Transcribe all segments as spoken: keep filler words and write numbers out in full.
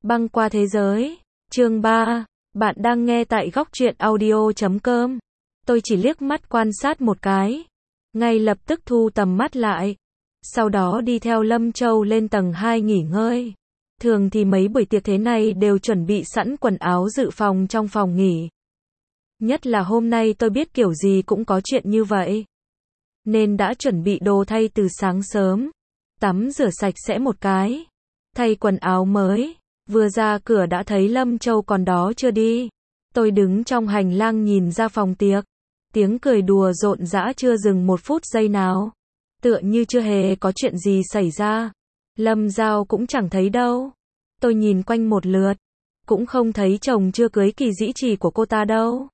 Băng qua thế giới. Chương ba. Bạn đang nghe tại góc truyện audio chấm com. Tôi chỉ liếc mắt quan sát một cái, ngay lập tức thu tầm mắt lại. Sau đó đi theo Lâm Châu lên tầng hai nghỉ ngơi. Thường thì mấy buổi tiệc thế này đều chuẩn bị sẵn quần áo dự phòng trong phòng nghỉ. Nhất là hôm nay tôi biết kiểu gì cũng có chuyện như vậy, nên đã chuẩn bị đồ thay từ sáng sớm. Tắm rửa sạch sẽ một cái, thay quần áo mới. Vừa ra cửa đã thấy Lâm Châu còn đó chưa đi. Tôi đứng trong hành lang nhìn ra phòng tiệc. Tiếng cười đùa rộn rã chưa dừng một phút giây nào. Tựa như chưa hề có chuyện gì xảy ra. Lâm Giao cũng chẳng thấy đâu. Tôi nhìn quanh một lượt, cũng không thấy chồng chưa cưới kỳ dĩ trì của cô ta đâu.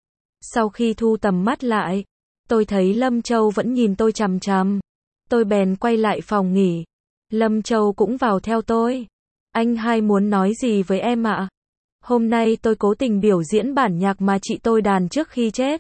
Sau khi thu tầm mắt lại, tôi thấy Lâm Châu vẫn nhìn tôi chằm chằm. Tôi bèn quay lại phòng nghỉ. Lâm Châu cũng vào theo tôi. Anh hai muốn nói gì với em ạ? Hôm nay tôi cố tình biểu diễn bản nhạc mà chị tôi đàn trước khi chết,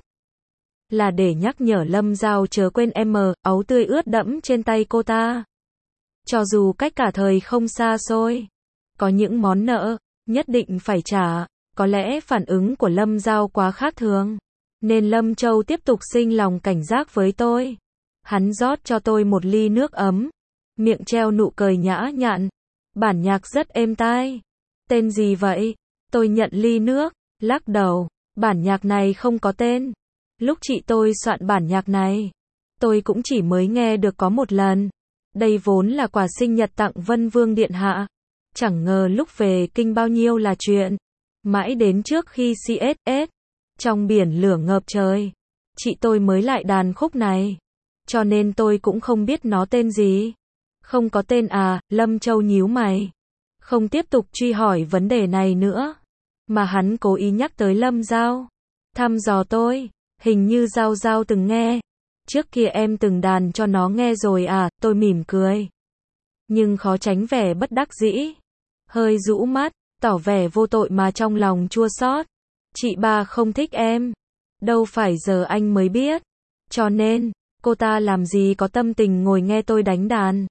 là để nhắc nhở Lâm Giao chớ quên em mờ, áo tươi ướt đẫm trên tay cô ta. Cho dù cách cả thời không xa xôi, có những món nợ nhất định phải trả. Có lẽ phản ứng của Lâm Giao quá khác thường, nên Lâm Châu tiếp tục sinh lòng cảnh giác với tôi. Hắn rót cho tôi một ly nước ấm, miệng treo nụ cười nhã nhặn. Bản nhạc rất êm tai. Tên gì vậy? Tôi nhận ly nước, lắc đầu. Bản nhạc này không có tên. Lúc chị tôi soạn bản nhạc này, tôi cũng chỉ mới nghe được có một lần. Đây vốn là quà sinh nhật tặng Vân Vương Điện Hạ. Chẳng ngờ lúc về kinh bao nhiêu là chuyện. Mãi đến trước khi xê ét ét, trong biển lửa ngập trời, chị tôi mới lại đàn khúc này. Cho nên tôi cũng không biết nó tên gì. Không có tên à? Lâm Châu nhíu mày, không tiếp tục truy hỏi vấn đề này nữa, mà hắn cố ý nhắc tới Lâm Giao. Thăm dò tôi, hình như Giao Giao từng nghe. Trước kia em từng đàn cho nó nghe rồi à? Tôi mỉm cười, nhưng khó tránh vẻ bất đắc dĩ. Hơi rũ mắt, tỏ vẻ vô tội mà trong lòng chua xót. Chị ba không thích em. Đâu phải giờ anh mới biết. Cho nên, cô ta làm gì có tâm tình ngồi nghe tôi đánh đàn.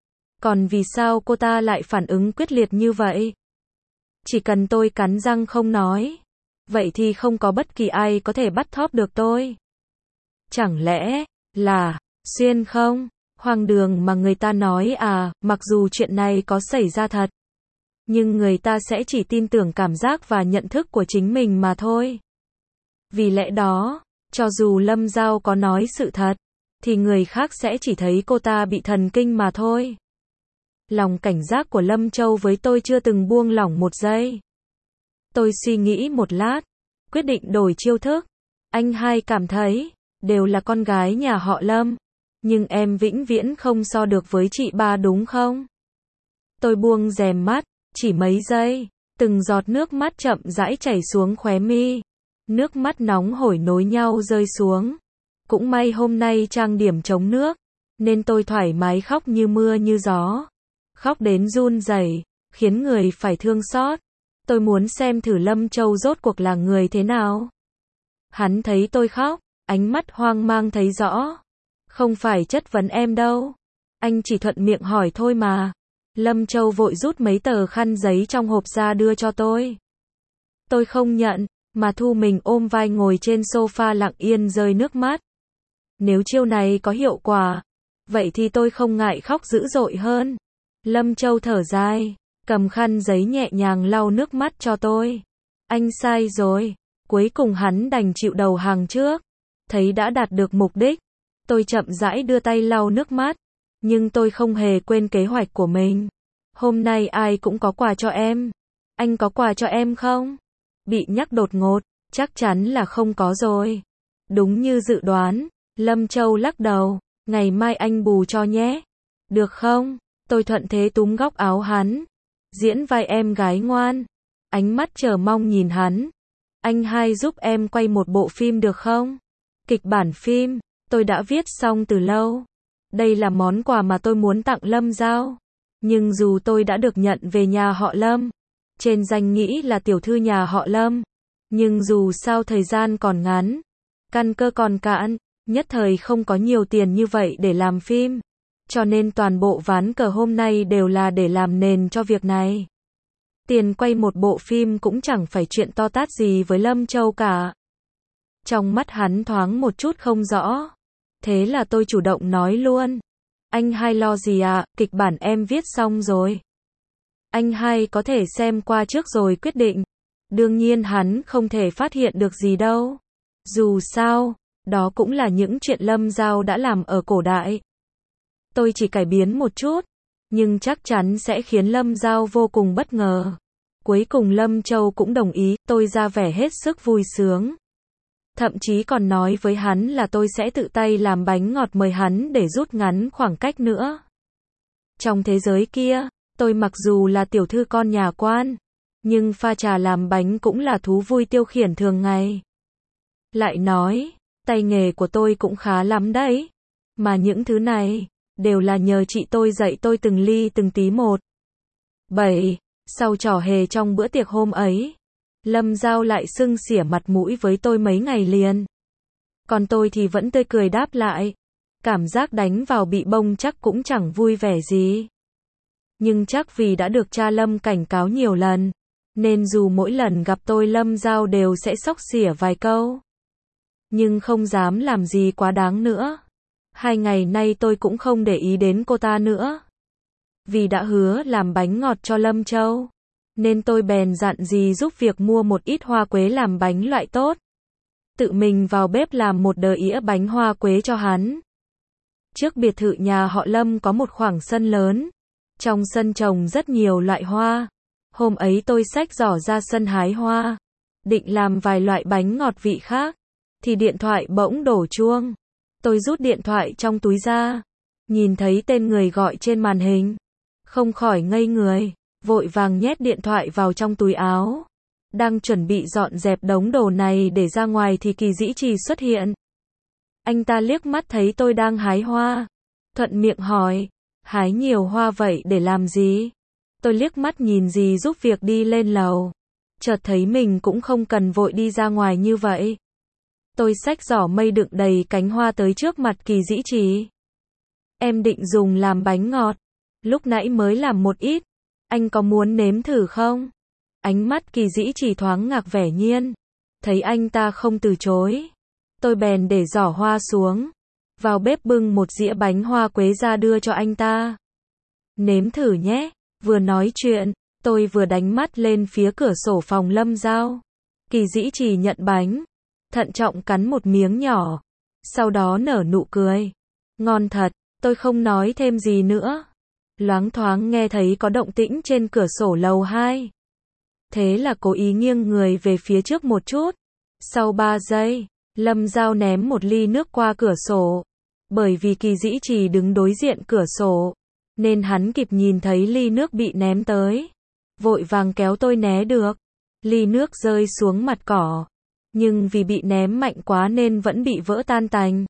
Còn vì sao cô ta lại phản ứng quyết liệt như vậy? Chỉ cần tôi cắn răng không nói, vậy thì không có bất kỳ ai có thể bắt thóp được tôi. Chẳng lẽ là xuyên không? Hoang đường mà người ta nói à? Mặc dù chuyện này có xảy ra thật, nhưng người ta sẽ chỉ tin tưởng cảm giác và nhận thức của chính mình mà thôi. Vì lẽ đó, cho dù Lâm Giao có nói sự thật, thì người khác sẽ chỉ thấy cô ta bị thần kinh mà thôi. Lòng cảnh giác của Lâm Châu với tôi chưa từng buông lỏng một giây. Tôi suy nghĩ một lát, quyết định đổi chiêu thức. Anh hai cảm thấy, đều là con gái nhà họ Lâm, nhưng em vĩnh viễn không so được với chị ba đúng không? Tôi buông rèm mắt, chỉ mấy giây, từng giọt nước mắt chậm rãi chảy xuống khóe mi. Nước mắt nóng hổi nối nhau rơi xuống. Cũng may hôm nay trang điểm chống nước, nên tôi thoải mái khóc như mưa như gió. Khóc đến run rẩy, khiến người phải thương xót. Tôi muốn xem thử Lâm Châu rốt cuộc là người thế nào. Hắn thấy tôi khóc, ánh mắt hoang mang thấy rõ. Không phải chất vấn em đâu, anh chỉ thuận miệng hỏi thôi mà. Lâm Châu vội rút mấy tờ khăn giấy trong hộp ra đưa cho tôi. Tôi không nhận, mà thu mình ôm vai ngồi trên sofa lặng yên rơi nước mắt. Nếu chiêu này có hiệu quả, vậy thì tôi không ngại khóc dữ dội hơn. Lâm Châu thở dài, cầm khăn giấy nhẹ nhàng lau nước mắt cho tôi. Anh sai rồi. Cuối cùng hắn đành chịu đầu hàng trước. Thấy đã đạt được mục đích, tôi chậm rãi đưa tay lau nước mắt. Nhưng tôi không hề quên kế hoạch của mình. Hôm nay ai cũng có quà cho em. Anh có quà cho em không? Bị nhắc đột ngột, chắc chắn là không có rồi. Đúng như dự đoán, Lâm Châu lắc đầu. Ngày mai anh bù cho nhé. Được không? Tôi thuận thế túm góc áo hắn. Diễn vai em gái ngoan. Ánh mắt chờ mong nhìn hắn. Anh hai giúp em quay một bộ phim được không? Kịch bản phim, tôi đã viết xong từ lâu. Đây là món quà mà tôi muốn tặng Lâm Giao. Nhưng dù tôi đã được nhận về nhà họ Lâm, trên danh nghĩa là tiểu thư nhà họ Lâm, nhưng dù sao thời gian còn ngắn, căn cơ còn cạn, nhất thời không có nhiều tiền như vậy để làm phim. Cho nên toàn bộ ván cờ hôm nay đều là để làm nền cho việc này. Tiền quay một bộ phim cũng chẳng phải chuyện to tát gì với Lâm Châu cả. Trong mắt hắn thoáng một chút không rõ. Thế là tôi chủ động nói luôn. Anh hai lo gì ạ, à? Kịch bản em viết xong rồi. Anh hai có thể xem qua trước rồi quyết định. Đương nhiên hắn không thể phát hiện được gì đâu. Dù sao, đó cũng là những chuyện Lâm Giao đã làm ở cổ đại. Tôi chỉ cải biến một chút, nhưng chắc chắn sẽ khiến Lâm Giao vô cùng bất ngờ. Cuối cùng Lâm Châu cũng đồng ý, tôi ra vẻ hết sức vui sướng. Thậm chí còn nói với hắn là tôi sẽ tự tay làm bánh ngọt mời hắn để rút ngắn khoảng cách nữa. Trong thế giới kia, tôi mặc dù là tiểu thư con nhà quan, nhưng pha trà làm bánh cũng là thú vui tiêu khiển thường ngày. Lại nói, tay nghề của tôi cũng khá lắm đấy. Mà những thứ này, đều là nhờ chị tôi dạy tôi từng ly từng tí một. bảy. Sau trò hề trong bữa tiệc hôm ấy, Lâm Giao lại sưng xỉa mặt mũi với tôi mấy ngày liền. Còn tôi thì vẫn tươi cười đáp lại. Cảm giác đánh vào bị bông chắc cũng chẳng vui vẻ gì. Nhưng chắc vì đã được cha Lâm cảnh cáo nhiều lần, nên dù mỗi lần gặp tôi Lâm Giao đều sẽ xóc xỉa vài câu. Nhưng không dám làm gì quá đáng nữa. Hai ngày nay tôi cũng không để ý đến cô ta nữa. Vì đã hứa làm bánh ngọt cho Lâm Châu, nên tôi bèn dặn dì giúp việc mua một ít hoa quế làm bánh loại tốt. Tự mình vào bếp làm một đờ ĩa bánh hoa quế cho hắn. Trước biệt thự nhà họ Lâm có một khoảng sân lớn. Trong sân trồng rất nhiều loại hoa. Hôm ấy tôi xách giỏ ra sân hái hoa, định làm vài loại bánh ngọt vị khác, thì điện thoại bỗng đổ chuông. Tôi rút điện thoại trong túi ra, nhìn thấy tên người gọi trên màn hình, không khỏi ngây người, vội vàng nhét điện thoại vào trong túi áo. Đang chuẩn bị dọn dẹp đống đồ này để ra ngoài thì Kỳ Dĩ Trì xuất hiện. Anh ta liếc mắt thấy tôi đang hái hoa, thuận miệng hỏi, hái nhiều hoa vậy để làm gì? Tôi liếc mắt nhìn dì giúp việc đi lên lầu, chợt thấy mình cũng không cần vội đi ra ngoài như vậy. Tôi xách giỏ mây đựng đầy cánh hoa tới trước mặt Kỳ Dĩ Trì. Em định dùng làm bánh ngọt, lúc nãy mới làm một ít, anh có muốn nếm thử không? Ánh mắt Kỳ Dĩ Trì thoáng ngạc vẻ nhiên, thấy anh ta không từ chối. Tôi bèn để giỏ hoa xuống, vào bếp bưng một dĩa bánh hoa quế ra đưa cho anh ta. Nếm thử nhé. Vừa nói chuyện, tôi vừa đánh mắt lên phía cửa sổ phòng Lâm Giao. Kỳ Dĩ Trì nhận bánh, thận trọng cắn một miếng nhỏ, sau đó nở nụ cười. Ngon thật, tôi không nói thêm gì nữa. Loáng thoáng nghe thấy có động tĩnh trên cửa sổ lầu hai. Thế là cố ý nghiêng người về phía trước một chút. Sau ba giây, Lâm Giao ném một ly nước qua cửa sổ. Bởi vì Kỳ Dĩ Trì đứng đối diện cửa sổ, nên hắn kịp nhìn thấy ly nước bị ném tới. Vội vàng kéo tôi né được. Ly nước rơi xuống mặt cỏ. Nhưng vì bị ném mạnh quá nên vẫn bị vỡ tan tành.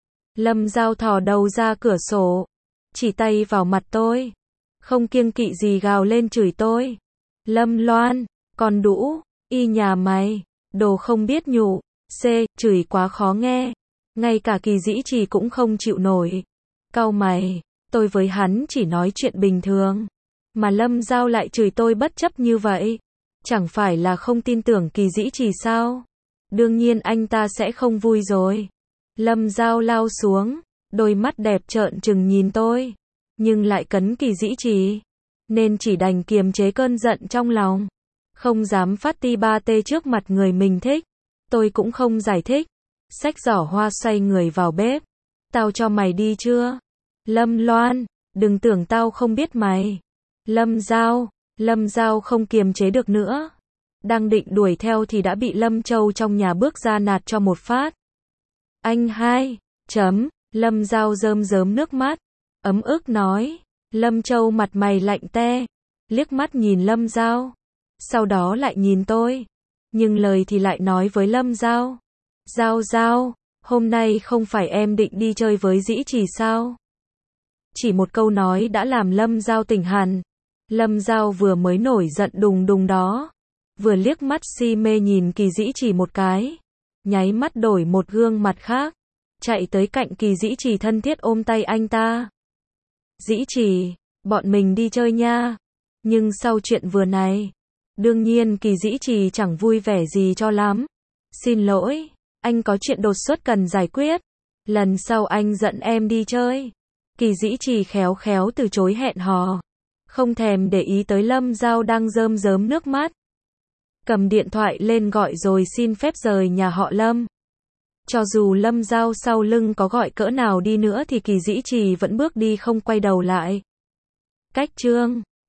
Lâm Giao thò đầu ra cửa sổ, chỉ tay vào mặt tôi, không kiêng kỵ gì gào lên chửi tôi. Lâm Loan, con đũ, y nhà mày, đồ không biết nhụ, c, chửi quá khó nghe. Ngay cả Kỳ Dĩ Trì cũng không chịu nổi. Cau mày, tôi với hắn chỉ nói chuyện bình thường, mà Lâm Giao lại chửi tôi bất chấp như vậy. Chẳng phải là không tin tưởng Kỳ Dĩ Trì sao? Đương nhiên anh ta sẽ không vui rồi. Lâm Giao lao xuống, đôi mắt đẹp trợn trừng nhìn tôi, nhưng lại cấn Kỳ Dĩ Trì, nên chỉ đành kiềm chế cơn giận trong lòng, không dám phát ti ba tê trước mặt người mình thích. Tôi cũng không giải thích, xách giỏ hoa xoay người vào bếp. Tao cho mày đi chưa? Lâm Loan, đừng tưởng tao không biết mày. Lâm Giao, Lâm Giao không kiềm chế được nữa. Đang định đuổi theo thì đã bị Lâm Châu trong nhà bước ra nạt cho một phát. Anh hai, chấm, Lâm Giao rơm rớm nước mắt, ấm ức nói. Lâm Châu mặt mày lạnh te, liếc mắt nhìn Lâm Giao, sau đó lại nhìn tôi, nhưng lời thì lại nói với Lâm Giao. Giao Giao, hôm nay không phải em định đi chơi với Dĩ Trì sao? Chỉ một câu nói đã làm Lâm Giao tỉnh hẳn. Lâm Giao vừa mới nổi giận đùng đùng đó, vừa liếc mắt si mê nhìn Kỳ Dĩ Trì một cái, nháy mắt đổi một gương mặt khác, chạy tới cạnh Kỳ Dĩ Trì thân thiết ôm tay anh ta. Dĩ Trì, bọn mình đi chơi nha. Nhưng sau chuyện vừa này, Đương nhiên Kỳ Dĩ Trì chẳng vui vẻ gì cho lắm. Xin lỗi, anh có chuyện đột xuất cần giải quyết. Lần sau anh dẫn em đi chơi. Kỳ Dĩ Trì khéo khéo từ chối hẹn hò. Không thèm để ý tới Lâm Giao đang rơm rớm nước mắt. Cầm điện thoại lên gọi rồi xin phép rời nhà họ Lâm. Cho dù Lâm Giao sau lưng có gọi cỡ nào đi nữa thì Kỳ Dĩ Trì vẫn bước đi không quay đầu lại. Cách chương